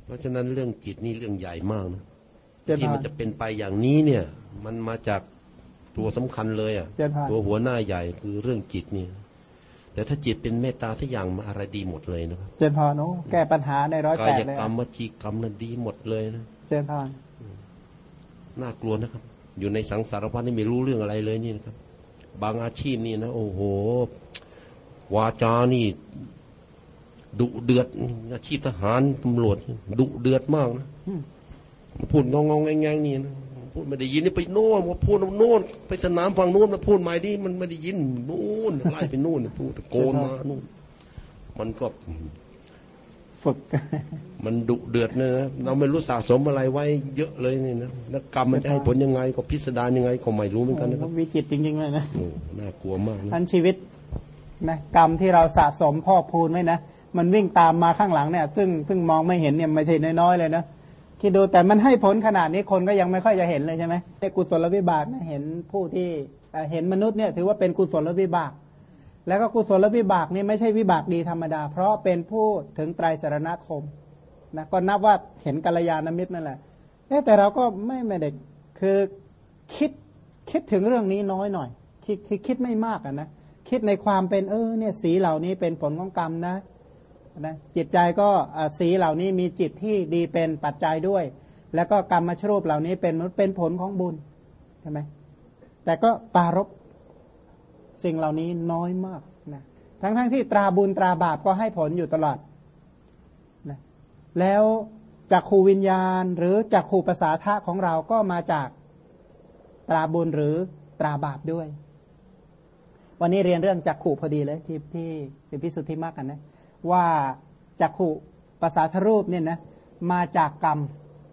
เพราะฉะนั้นเรื่องจิตนี่เรื่องใหญ่มากนะที่มันจะเป็นไปอย่างนี้เนี่ยมันมาจากตัวสำคัญเลยอ่ะตัวหัวหน้าใหญ่คือเรื่องจิตนี่แต่ถ้าจิตเป็นเมตตาทุกอย่างมาอะไรดีหมดเลยนะครับเจนพรโอ้แก้ปัญหาใน108เลยกายกรรมวจีกรรมนั้นดีหมดเลยนะเจนพรน่ากลัวนะครับอยู่ในสังสารวัฏนี่ไม่รู้เรื่องอะไรเลยนี่นะครับบางอาชีพนี่นะโอ้โหวาจานี่ดุเดือดอาชีพทหารตำรวจดุเดือดมากนะพูดงงๆแงงๆนี่นะพูดไม่ได้ยินนี่ไปโน่นมาพูดโน่นไปสนามฝั่งโน้นมาพูดใหม่ดิมันไม่ได้ยินโน่นไล่ไปโน่นพูดตะโกนมาโน่นมันก็ฝึกมันดุเดือดนะเราไม่รู้สะสมอะไรไว้เยอะเลยนี่นะแล้วกรรมมันจะให้ผลยังไงก็พิสดารยังไงก็ไม่รู้เหมือนกันนะครับวิจิตรจริงๆเลยนะโอ้น่ากลัวมากนะทั้งชีวิตนะกรรมที่เราสะสมพอกพูนไว้นะมันวิ่งตามมาข้างหลังเนี่ยซึ่งมองไม่เห็นเนี่ยไม่ใช่น้อยๆเลยนะคิดดูแต่มันให้ผลขนาดนี้คนก็ยังไม่ค่อยจะเห็นเลยใช่ไหมในกุศลวิบากนะเห็นผู้ที่เห็นมนุษย์เนี่ยถือว่าเป็นกุศลวิบากแล้วก็กุศลวิบากนี่ไม่ใช่วิบากดีธรรมดาเพราะเป็นผู้ถึงไตรสรณคมนะก็นับว่าเห็นกัลยาณมิตรนั่นแหละแต่เราก็ไม่ได้คือคิดถึงเรื่องนี้น้อยหน่อยคิดไม่มากนะคิดในความเป็นเนี่ยสีเหล่านี้เป็นผลของกรรมนะจิตใจก็สีเหล่านี้มีจิตที่ดีเป็นปัจจัยด้วยแล้วก็กรรมชรูปเหล่านี้เป็นผลของบุญใช่ไหมแต่ก็ปารภสิ่งเหล่านี้น้อยมากนะทั้งที่ตราบุญตราบาปก็ให้ผลอยู่ตลอดนะแล้วจักขูวิญญาณหรือจักขูภาษาทะของเราก็มาจากตราบุญหรือตราบาปด้วยวันนี้เรียนเรื่องจักขูพอดีเลยที่พิสุทธิมรรคกันนะว่าจักขุภาษาทรูปเนี่ยนะมาจากกรรม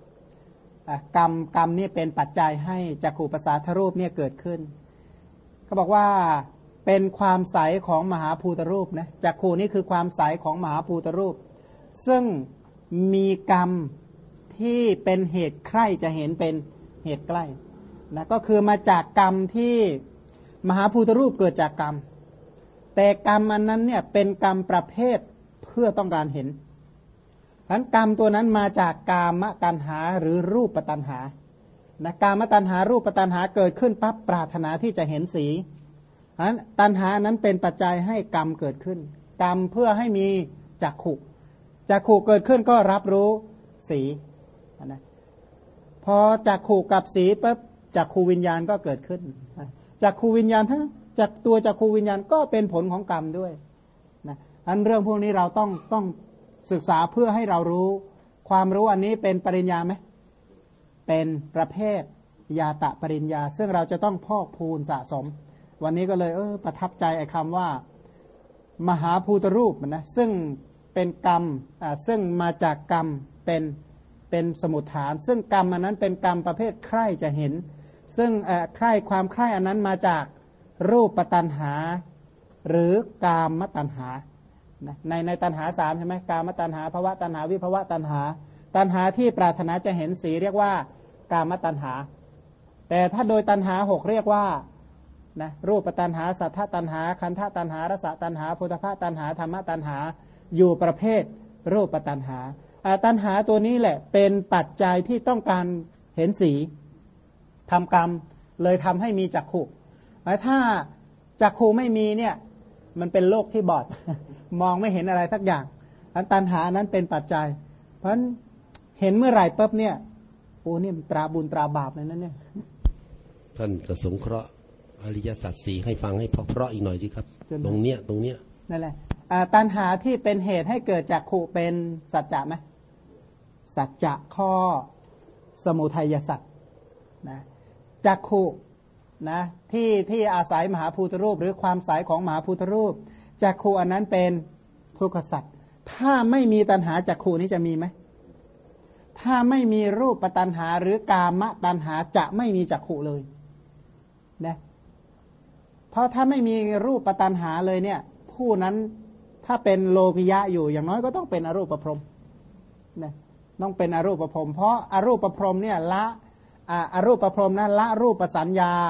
นี่เป็นปัจจัยให้จักขุภาษาทรูปเนี่ยเกิดขึ้นเขาบอกว่าเป็นความใสของมหาภูตรูปนะจักขุนี่คือความใสของมหาภูตรูปซึ่งมีกรรมที่เป็นเหตุใคร่จะเห็นเป็นเหตุใกล้นะก็คือมาจากกรรมที่มหาภูตรูปเกิดจากกรรมแต่กรรมอันนั้นเนี่ยเป็นกรรมประเภทเพื่อต้องการเห็นฉะนั้นกรรมตัวนั้นมาจากกามตัณหาหรือรูปตัณหานะกามตัณหารูปตัณหาเกิดขึ้นปั๊บปรารถนาที่จะเห็นสีฉะนั้นตัณหานั้นเป็นปัจจัยให้กรรมเกิดขึ้นกรรมเพื่อให้มีจักขุเกิดขึ้นก็รับรู้สีนะพอจักขุกับสีปั๊บจักขูวิญญาณก็เกิดขึ้นจักขูวิญญาณทั้งจากตัวจักขูวิญญาณก็เป็นผลของกรรมด้วยนะอันเรื่องพวกนี้เราต้องศึกษาเพื่อให้เรารู้ความรู้อันนี้เป็นปริญญาไหมเป็นประเภทญาตะปริญญาซึ่งเราจะต้องพอกพูนสะสมวันนี้ก็เลยประทับใจไอ้คำว่ามหาภูตรูปนะซึ่งเป็นกรรมซึ่งมาจากกรรมเป็นสมุฏฐานซึ่งกรรมอันนั้นเป็นกรรมประเภทใคร่จะเห็นซึ่งใคร่ความใคร่อันนั้นมาจากรูปตัณหาหรือกามตัณหาในตัณหาสามใช่ไหมกามตัณหาภวตัณหาวิภวตัณหาตัณหาที่ปรารถนาจะเห็นสีเรียกว่ากามตัณหาแต่ถ้าโดยตัณหาหกเรียกว่านะรูปตัณหาสัทธตัณหาคันธตัณหารสตัณหาโพธพตัณหาธรรมตัณหาอยู่ประเภทรูปตัณหาตัณหาตัวนี้แหละเป็นปัจจัยที่ต้องการเห็นสีทำกรรมเลยทำให้มีจักขุถ้าจักขุไม่มีเนี่ยมันเป็นโลกที่บอด มองไม่เห็นอะไรสักอย่างตัณหานั้นเป็นปัจจัยเพราะฉะนั้นเห็นเมื่อไหร่ปุ๊บเนี่ยโอ้นี่ตราบุญตราบาปเลยนั่นเนี่ยท่านจะสงเคราะห์อริยสัจสี่ให้ฟังให้เพราะอีกหน่อยสิครับตรงเนี้ยนั่นแหละตัณหาที่เป็นเหตุให้เกิดจักขุเป็นสัจจะไหมสัจจะข้อสมุทัยสัจนะจักขุนะที่อาศัยมหาภูตรูปหรือความใสของมหาภูตรูปจักขุอันนั้นเป็นทุกขสัจถ้าไม่มีตัณหาจักขุนี้จะมีไหมถ้าไม่มีรูปตัณหาหรือกามตัณหาจะไม่มีจักขุเลยนะเพราะถ้าไม่มีรูปตัณหาเลยเนี่ยผู้นั้นถ้าเป็นโลภิยะอยู่อย่างน้อยก็ต้องเป็นอรูปพรหมนะต้องเป็นอรูปพรหมเพราะอรูปพรหมเนี่ยละอรูปพรหมนะละรูปสั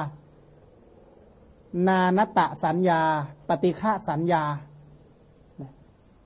ญญานานตะสัญญาปฏิฆะสัญญา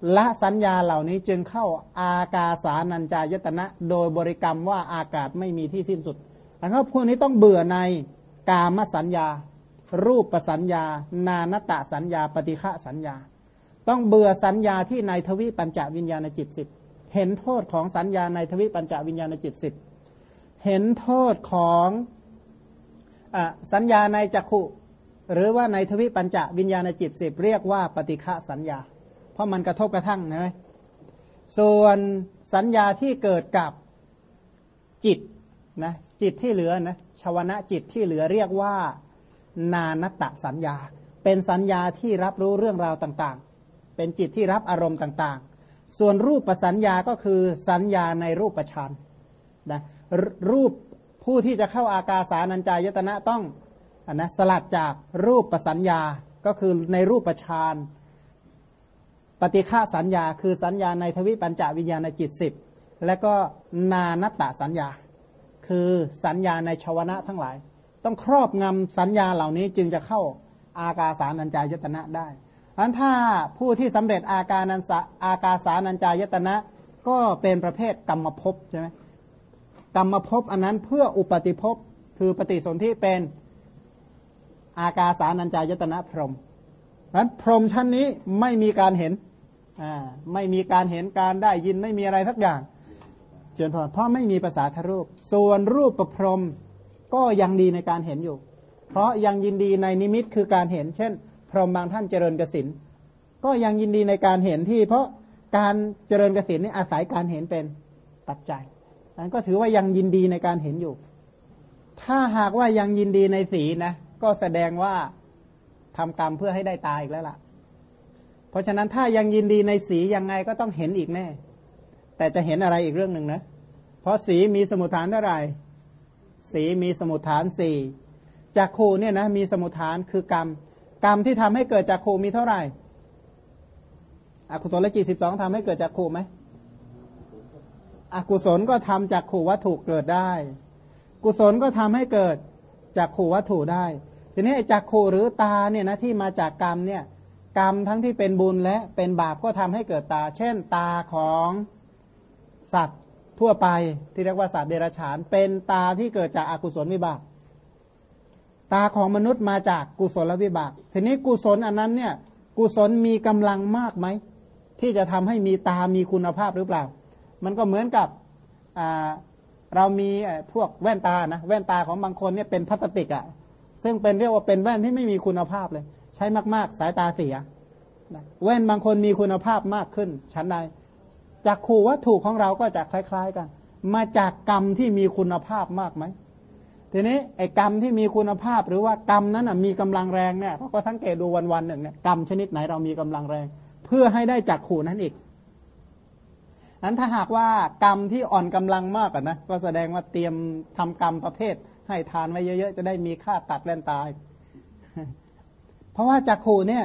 ละสัญญาเหล่านี้จึงเข้าอากาสานัญจายตนะโดยบริกรรมว่าอากาศไม่มีที่สิ้นสุดแล้วก็พวกนี้ต้องเบื่อในกามสัญญารูปสัญญานานตสัญญาปฏิฆะสัญญาต้องเบื่อสัญญาที่ในทวิปัญจวิญญาณจิต10เห็นโทษของสัญญาในทวิปัญจวิญญาณจิต10เห็นโทษของสัญญาในจักขุหรือว่าในทวิปัญจวิญญาณจิต10เรียกว่าปฏิฆะสัญญาเพราะมันกระทบกระทั่งนะส่วนสัญญาที่เกิดกับจิตนะจิตที่เหลือนะชวนะจิตที่เหลือเรียกว่านานตสัญญาเป็นสัญญาที่รับรู้เรื่องราวต่างๆเป็นจิตที่รับอารมณ์ต่างๆส่วนรูปสัญญาก็คือสัญญาในรูปฌานนะรูปผู้ที่จะเข้าอากาสานัญจายตนะต้องนะสลัดจากรูปสัญญาก็คือในรูปฌานปฏิฆะสัญญาคือสัญญาในทวิปัญจวิญญาณจิต10และก็นานตสัญญาคือสัญญาในชวนะทั้งหลายต้องครอบงำสัญญาเหล่านี้จึงจะเข้าอากาสานัญจายตนะได้เพราะฉะนั้นถ้าผู้ที่สำเร็จอากาสานัญจายตนะก็เป็นประเภทกรรมภพใช่ไหมกรรมภพอันนั้นเพื่ออุปาติภพคือปฏิสนธิเป็นอากาสานัญจายตนะพรหมเพราะฉะนั้นพรหมชั้นนี้ไม่มีการเห็นไม่มีการเห็นการได้ยินไม่มีอะไรสักอย่างเจริญพรเพราะไม่มีภาษาทรูปส่วนรูปประพรหมก็ยังดีในการเห็นอยู่เพราะยังยินดีในนิมิตคือการเห็นเช่นพรหมบางท่านเจริญกสิณก็ยังยินดีในการเห็นที่เพราะการเจริญกสิณนี่อาศัยการเห็นเป็นปัจจัยนั้นก็ถือว่ายังยินดีในการเห็นอยู่ถ้าหากว่ายังยินดีในสีนะก็แสดงว่าทำกรรมเพื่อให้ได้ตายอีกแล้วล่ะเพราะฉะนั้นถ้ายังยินดีในสียังไงก็ต้องเห็นอีกแน่แต่จะเห็นอะไรอีกเรื่องหนึ่งนะเพราะสีมีสมุฏฐานเท่าไหร่สีมีสมุฏฐาน4จักขุเนี่ยนะมีสมุฏฐานคือกรรมที่ทำให้เกิดจักขุมีเท่าไหร่อกุศลจิต12ทำให้เกิดจักขุไหมอกุศลก็ทำจักขุวัตถุเกิดได้กุศลก็ทำให้เกิดจักขุวัตถุได้ทีนี้จักขุหรือตาเนี่ยนะที่มาจากกรรมเนี่ยกรรมทั้งที่เป็นบุญและเป็นบาปก็ทำให้เกิดตาเช่นตาของสัตว์ทั่วไปที่เรียกว่าสัตว์เดรัจฉานเป็นตาที่เกิดจากอกุศลวิบากตาของมนุษย์มาจากกุศลวิบากทีนี้กุศลอันนั้นเนี่ยกุศลมีกำลังมากไหมที่จะทำให้มีตามีคุณภาพหรือเปล่ามันก็เหมือนกับเรามีพวกแว่นตานะแว่นตาของบางคนเนี่ยเป็นพลาสติกอ่ะซึ่งเป็นเรียกว่าเป็นแว่นที่ไม่มีคุณภาพเลยใช้มากๆสายตาเสียแว่นบางคนมีคุณภาพมากขึ้นชั้นใดจักขุวัตถุของเราก็จะคล้ายๆกันมาจากกรรมที่มีคุณภาพมากไหมทีนี้ไอ้กรรมที่มีคุณภาพหรือว่ากรรมนั้นมีกำลังแรงเนี่ยเราก็สังเกตดูวันๆหนึ่งเนี่ยกรรมชนิดไหนเรามีกำลังแรงเพื่อให้ได้จักขุนั้นอีกนั้นถ้าหากว่ากรรมที่อ่อนกำลังมากนะก็แสดงว่าเตรียมทำกรรมประเภทให้ทานไว้เยอะๆจะได้มีค่าตัดแว่นตาเพราะว่าจักขุเนี่ย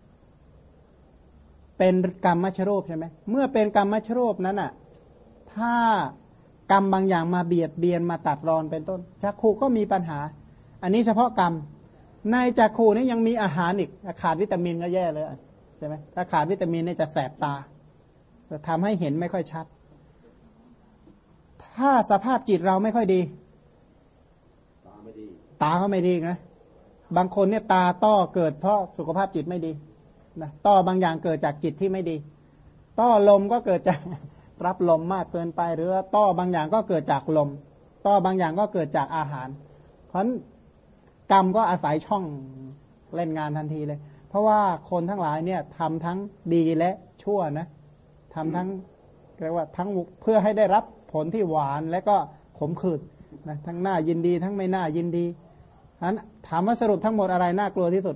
เป็นกรรมมัชรูปใช่ไหมเมื่อเป็นกรรมมัชรูปนั้นอ่ะถ้ากรรมบางอย่างมาเบียดเบียนมาตัดรอนเป็นต้นจักขุก็มีปัญหาอันนี้เฉพาะกรรมในจักขุนี่ยังมีอาหารอีกขาดวิตามินก็แย่เลยใช่ไหมถ้าขาดวิตามินเนี่ยจะแสบตาจะทำให้เห็นไม่ค่อยชัดถ้าสภาพจิตเราไม่ค่อยดีตาก็ไม่ดีนะบางคนเนี่ยตาต้อเกิดเพราะสุขภาพจิตไม่ดีนะต้อบางอย่างเกิดจากจิตที่ไม่ดีต้อลมก็เกิดจากรับลมมากเกินไปหรือว่าต้อบางอย่างก็เกิดจากลมต้อบางอย่างก็เกิดจากอาหารเพราะกรรมก็อาศัยช่องเล่นงานทันทีเลยเพราะว่าคนทั้งหลายเนี่ยทำทั้งดีและชั่วนะทำทั้งเรียกว่าทั้งเพื่อให้ได้รับผลที่หวานและก็ขมขื่นนะทั้งน่ายินดีทั้งไม่น่ายินดีนั้นถามว่าสรุปทั้งหมดอะไรน่ากลัวที่สุด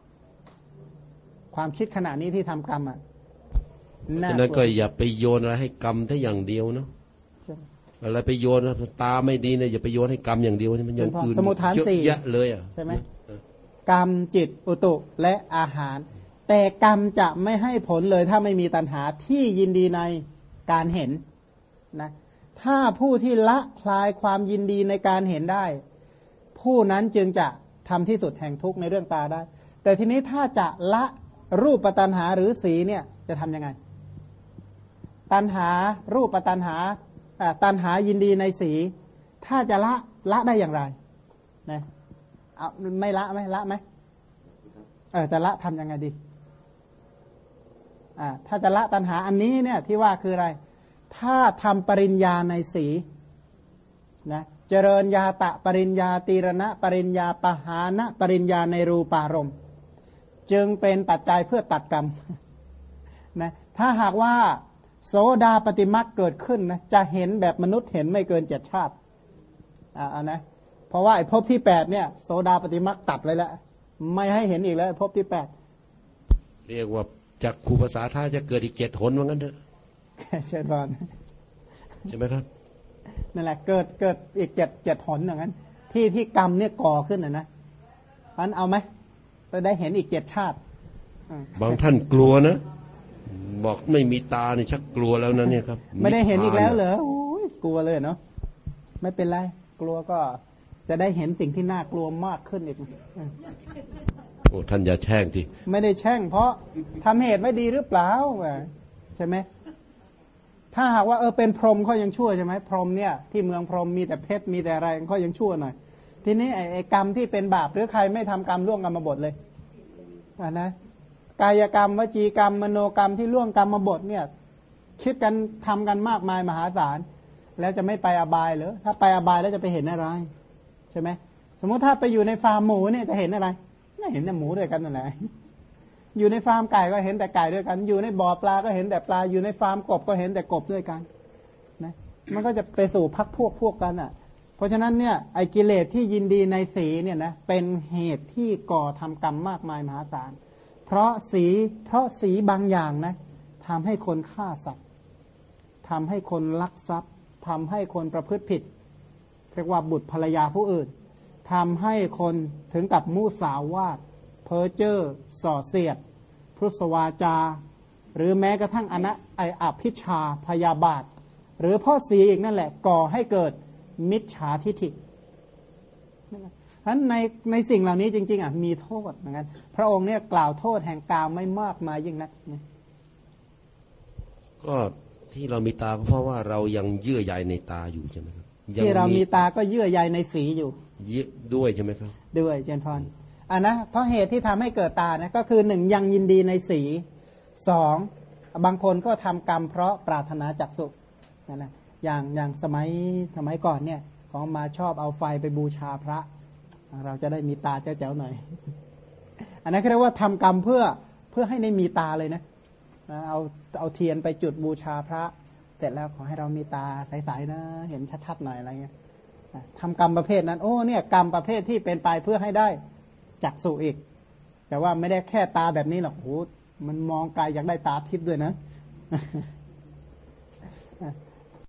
ความคิดขณะนี้ที่ทำกรรมอ่ะฉะนั้นก็อย่าไปโยนอะไรให้กรรมแค่อย่างเดียวเนาะอะไรไปโยนตาไม่ดีเนี่ยอย่าไปโยนให้กรรมอย่างเดียวมันอย่างอื่นเยอะแยะเลยอ่ะใช่ไหมกรรมจิตอุตุและอาหารแต่กรรมจะไม่ให้ผลเลยถ้าไม่มีตัณหาที่ยินดีในการเห็นนะถ้าผู้ที่ละคลายความยินดีในการเห็นได้ผู้นั้นจึงจะทำที่สุดแห่งทุกข์ในเรื่องตาได้แต่ทีนี้ถ้าจะละรูปตัณหาหรือสีเนี่ยจะทำยังไงตัณหารูปตัณหาตัณหายินดีในสีถ้าจะละได้อย่างไรนะเอาไม่ละไหมละไหมจะละทำยังไงดีถ้าจะละตัณหาอันนี้เนี่ยที่ว่าคืออะไรถ้าทำปริญญาในสีนะเจริญญาตะปริญญาตีรณะปริญญาปหานะปริญญาในรูปารมณ์จึงเป็นปัจจัยเพื่อตัดกรรมนะถ้าหากว่าโสดาปฏิมักเกิดขึ้นนะจะเห็นแบบมนุษย์เห็นไม่เกิน7 ชาตินะเพราะว่าไอ้ภพที่8เนี่ยโสดาปฏิมักตัดไว้แล้วไม่ให้เห็นอีกแล้วภพที่8เรียกว่าจากครูภาษาท่าจะเกิดอีก7 หนว่างั้นเถอะเชิญบอลใช่ไหมครับนั่นแหละเกิดอีก7 หนอย่างนั้นที่กรรมเนี่ยก่อขึ้นนะมันเอาไหมจะได้เห็นอีก7 ชาติบางท่านกลัวนะบอกไม่มีตาเนี่ยชักกลัวแล้วนะเนี่ยครับไม่ได้เห็นอีกแล้วเหรอโอ้ยกลัวเลยเนาะไม่เป็นไรกลัวก็จะได้เห็นสิ่งที่น่ากลัวมากขึ้นอีกโอ้ท่านอย่าแช่งทีไม่ได้แช่งเพราะทำเหตุไม่ดีหรือเปล่าใช่ไหมถ้าหากว่าเป็นพรหมเขายังชั่วใช่ไหมพรหมเนี่ยที่เมืองพรหมมีแต่เพชรมีแต่อะไรเขายังชั่วหน่อยทีนี้ไอ้กรรมที่เป็นบาปหรือใครไม่ทำกรรมล่วงกรรมบทเลยนะกายกรรมวจีกรรมมโนกรรมที่ล่วงกรรมบทเนี่ยคิดกันทำกันมากมายมหาศาลแล้วจะไม่ไปอบายเหรอถ้าไปอบายแล้วจะไปเห็นอะไรใช่ไหมสมมติถ้าไปอยู่ในฟาร์มหมูเนี่ยจะเห็นอะไรไม่เห็นแต่หมูด้วยกันนั่นแหละอยู่ในฟาร์มไก่ก็เห็นแต่ไก่ด้วยกันอยู่ในบ่อปลาก็เห็นแต่ปลาอยู่ในฟาร์มกบก็เห็นแต่กบด้วยกันนะมันก็จะไปสู่พรรคพวกกันอ่ะเพราะฉะนั้นเนี่ยไอ้กิเลสที่ยินดีในสีเนี่ยนะเป็นเหตุที่ก่อทำกรรมมากมายมหาศาลเพราะสีบางอย่างนะทำให้คนฆ่าสัตว์ทำให้คนลักทรัพย์ทำให้คนประพฤติผิดเรียกว่าบุตรภรรยาผู้อื่นทำให้คนถึงกับมุสาวาทเพ้อเจ้อส่อเสียดพุสวาจาหรือแม้กระทั่งอภิชาพยาบาทหรือพ่อสีอีกนั่นแหละก่อให้เกิดมิจฉาทิฏฐิฉะนั้นในสิ่งเหล่านี้จริงๆมีโทษเหมือนกันพระองค์เนี่ยกล่าวโทษแห่งกามไม่มากมายยิ่งนักก็ที่เรามีตาเพราะว่าเรายังเยื่อใยในตาอยู่ใช่ไหมครับที่เรามีตาก็เยื่อใยในสีอยู่ด้วยใช่ไหมครับด้วยเจนพรนะเพราะเหตุที่ทำให้เกิดตานะก็คือ1ยังยินดีในสี2บางคนก็ทำกรรมเพราะปรารถนาจักษุนั่นแหละอย่างสมัยก่อนเนี่ยของมาชอบเอาไฟไปบูชาพระเราจะได้มีตาแจ๋วๆหน่อยอันนั้นเรียกว่าทำกรรมเพื่อให้ได้มีตาเลยนะเอาเทียนไปจุดบูชาพระเสร็จแล้วขอให้เรามีตาใสๆนะเห็นชัดๆหน่อยอะไรเงี้ยทำกรรมประเภทนั้นโอ้เนี่ยกรรมประเภทที่เป็นไปเพื่อให้ได้จักษุอีกแต่ว่าไม่ได้แค่ตาแบบนี้หรอกโอ้มันมองไกลอยากได้ตาทิพย์ด้วยนะ